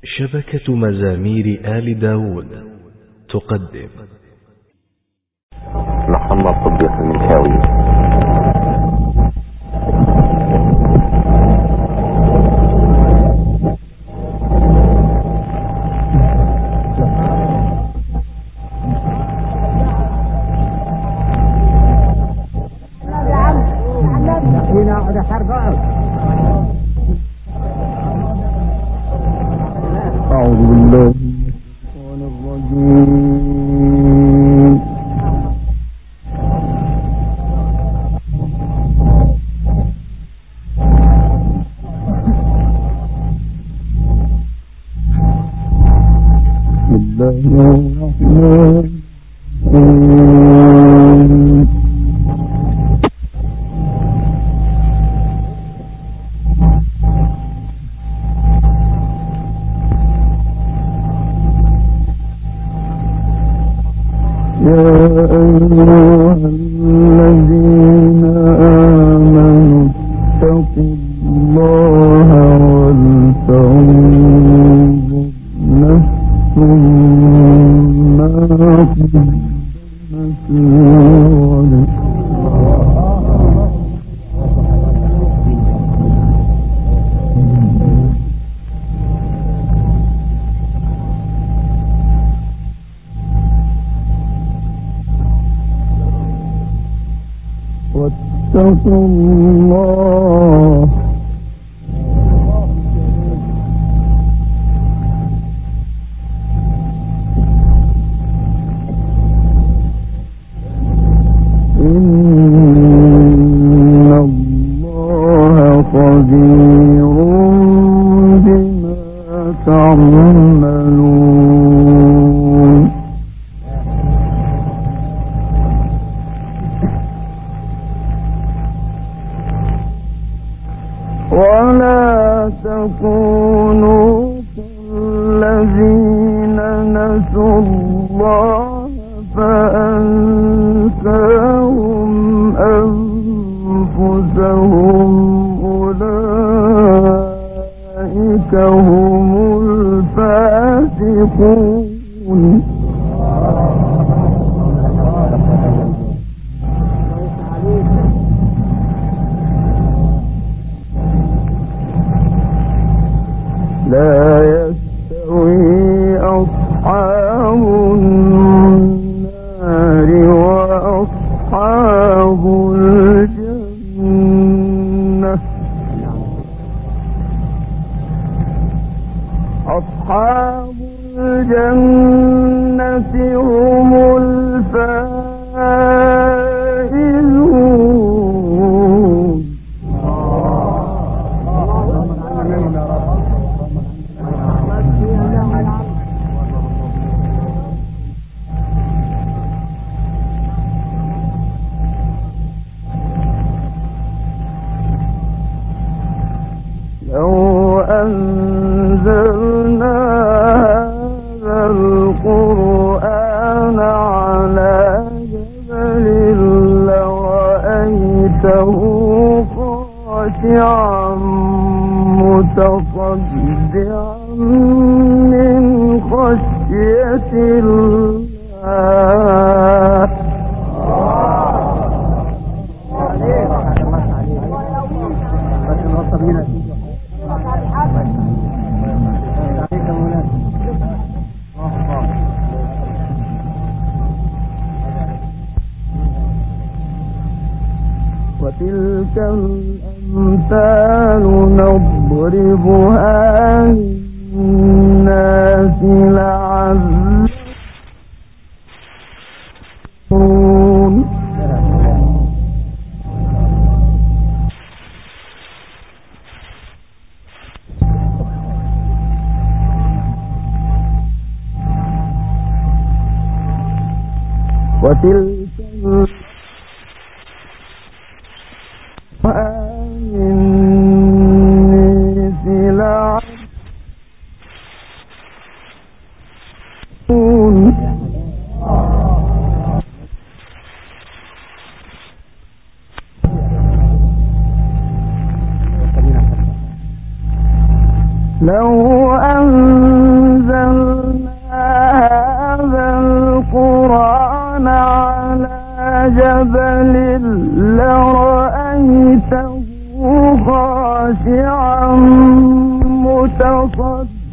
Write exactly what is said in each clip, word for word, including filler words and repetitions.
شبكة مزامير آل داود تقدم محمد صديق المنشاوي. أعوذ بالله من الرجيم. بسم الله الرحمن الرحيم. يا أيها الذين آمنوا اتقوا الله ولتنظر نفس ما قدمت لغد. واتقوا الله إن الله خبير بما تعملون. ولا تكونوا كالذين نسوا الله فأنساهم أنفسهم أولئك هم الفاسقون. لا يستوي أصحاب النار وأصحاب الجنة. أصحاب الجنة هم الفائزون. لو أنزلنا هذا القرآن على جبل لرأيته خاشعا متصدعا من خشية الله. وتلك الأمثال نضربها للناس لعلهم. وتلك الناس لعلهم. لو أن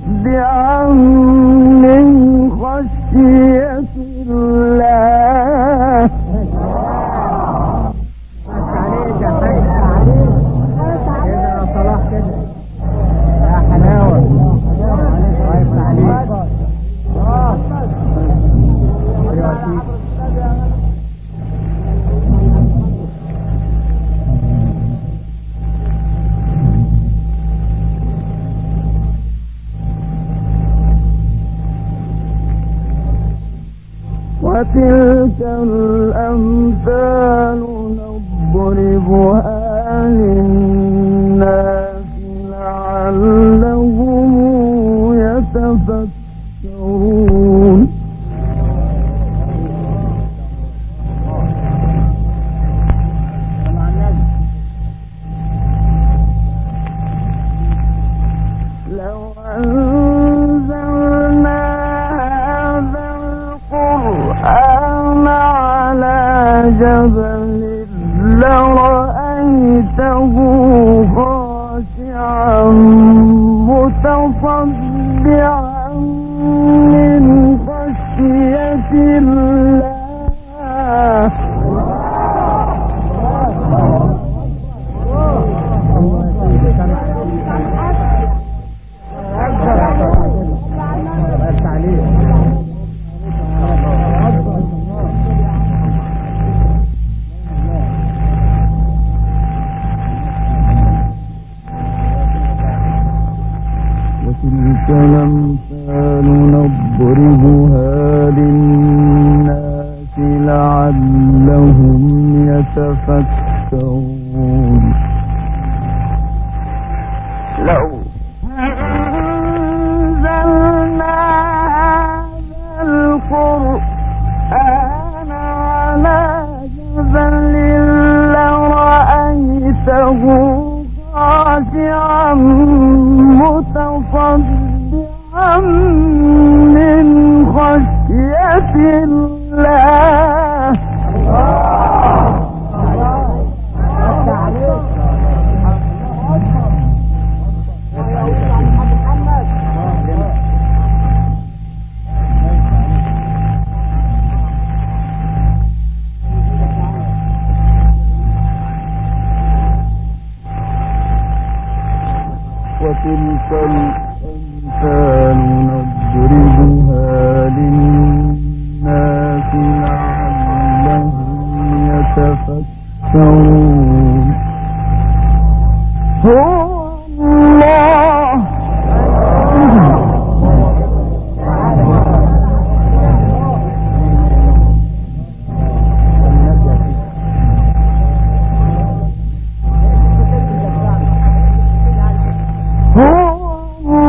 متصدعا من خشية الله. وتلك الأمثال نضربها للناس لعلهم يتفكرون. لو أنزلنا هذا القرآن على جبل لرأيته خاشعا متصدعا من خشية الله. وتلك الأمثال نضربها للناس لعلهم يتفكرون. لو أنزلنا هذا القرآن على جبل لرأيته خاشعا متصدعا من خشية الله. وتلك الأمثال نضربها للناس لعلهم يتفكرون. هو الله هو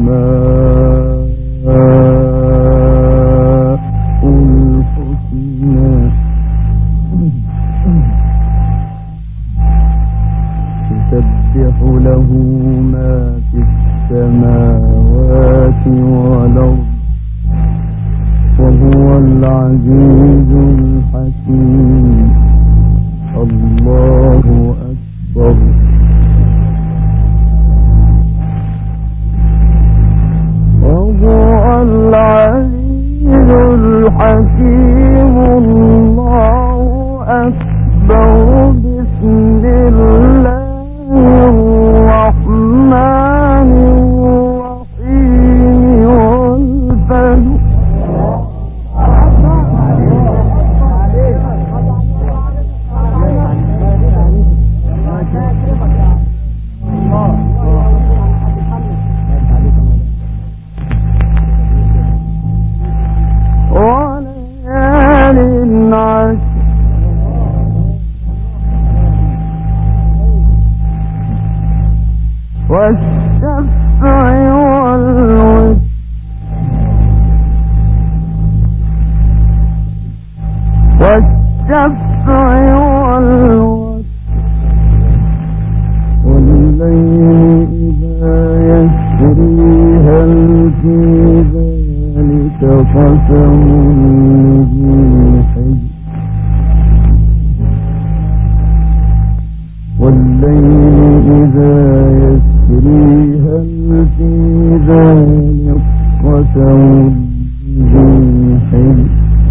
الحسنى يسبح له ما في السماوات والأرض وهو العزيز الحكيم. الله أكبر. وهو العزيز الحكيم. الله أكبر. بسم الله الرحمن الرحيم. والفجر وليال عشر. والشفع والوتر. والشفع والوتر. والليل إذا يسري هل في ذلك قسم ذي حجر. والليل إذا يسري هل في ذلك قسم ذي حجر.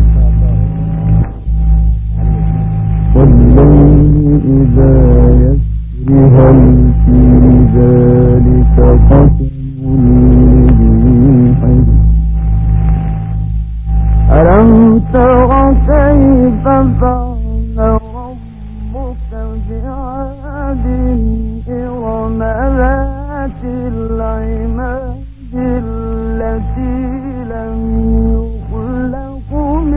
والليل إذا يسري هل في ذلك قسم ذي حجر. ألم تر كيف فعل ربك بعاد إرم ذات العماد التي لم يخلق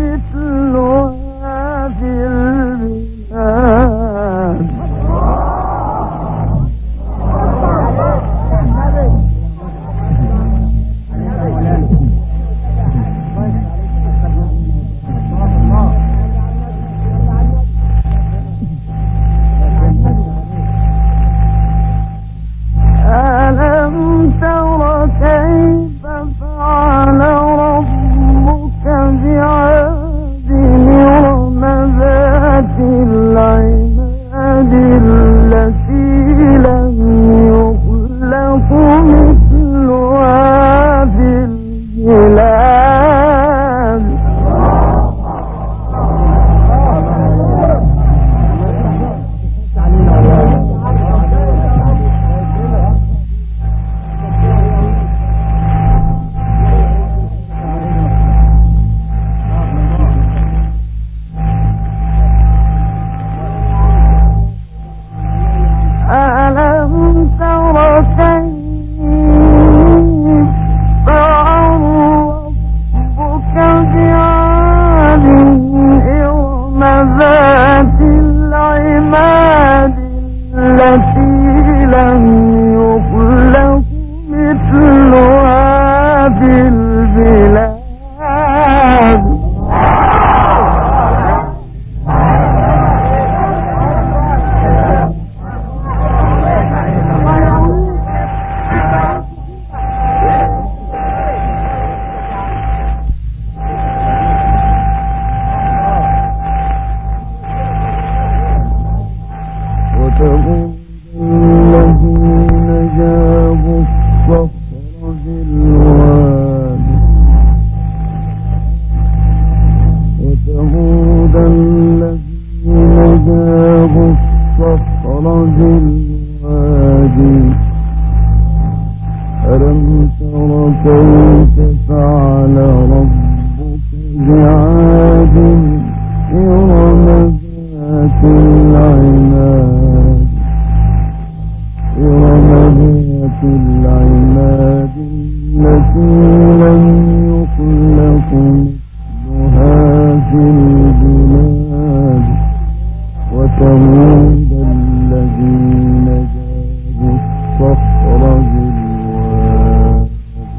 مثلها في البلاد. ألم تر كيف فعل ربك بعاد إرم ذات العماد التي لم يخلق مثلها في البلاد. ألم تر كيف فعل ربك بعاد إرم ذات العماد التي لم يخلق مثلها في البلاد. وتموت الذين جابوا الصخر بالواد. وتموت الذين جابوا الصخر بالواد. ألم تر كيف فعل ربك بعاد إرم ذات العماد. إرم ذات العماد التي لم يخلق مثلها في البلاد. وثمود الذين جابوا الصخر بالواد.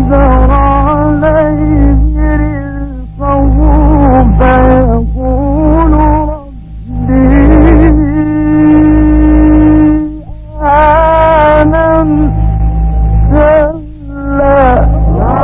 قدر عليه رزقه فيقول ربي أهانن كلا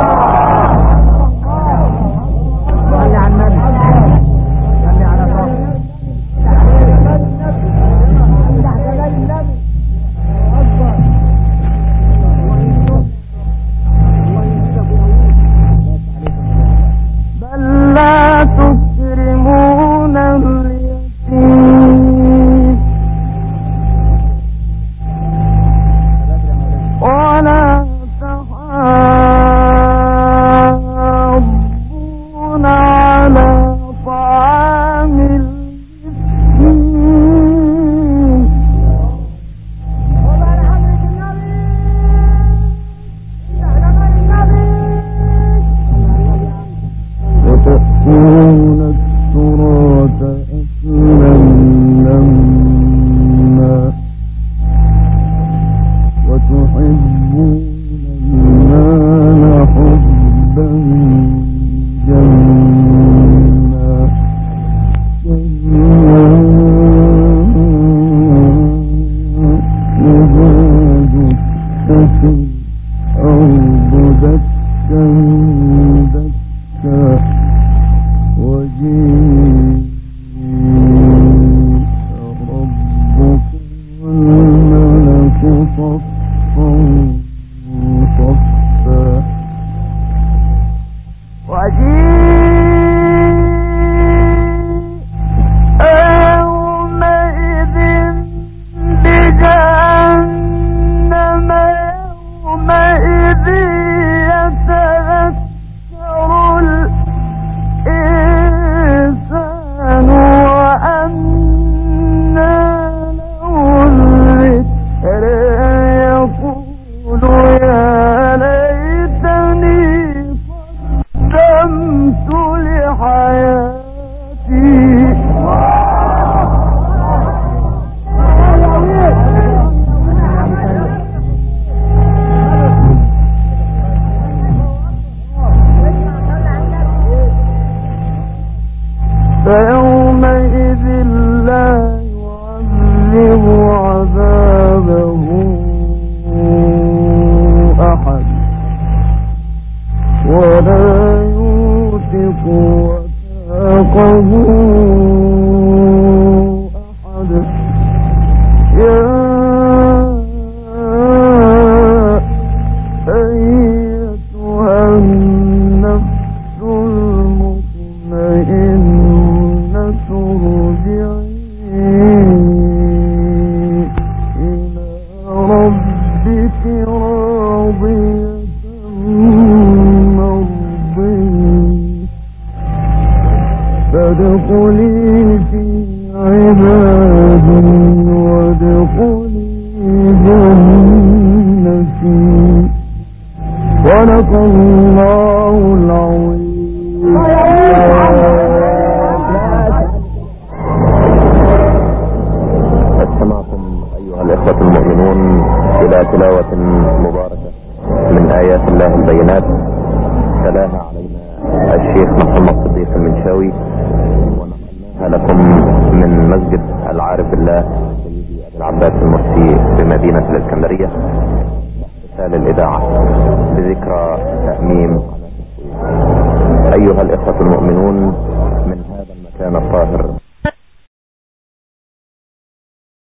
فادخلي في عبادي وادخلي جنتي. صدق الله العظيم. استمعتم أيها الإخوة المؤمنون إلى تلاوة مباركة من آيات الله البينات تلاها علينا الشيخ محمد صديق المنشاوي، ونقلناها لكم من مسجد العارف بالله سيدي أبي العباس المرسي بمدينة الإسكندرية، احتفال الإذاعة بذكرى تأميم. أيها الإخوة المؤمنون، من هذا المكان الطاهر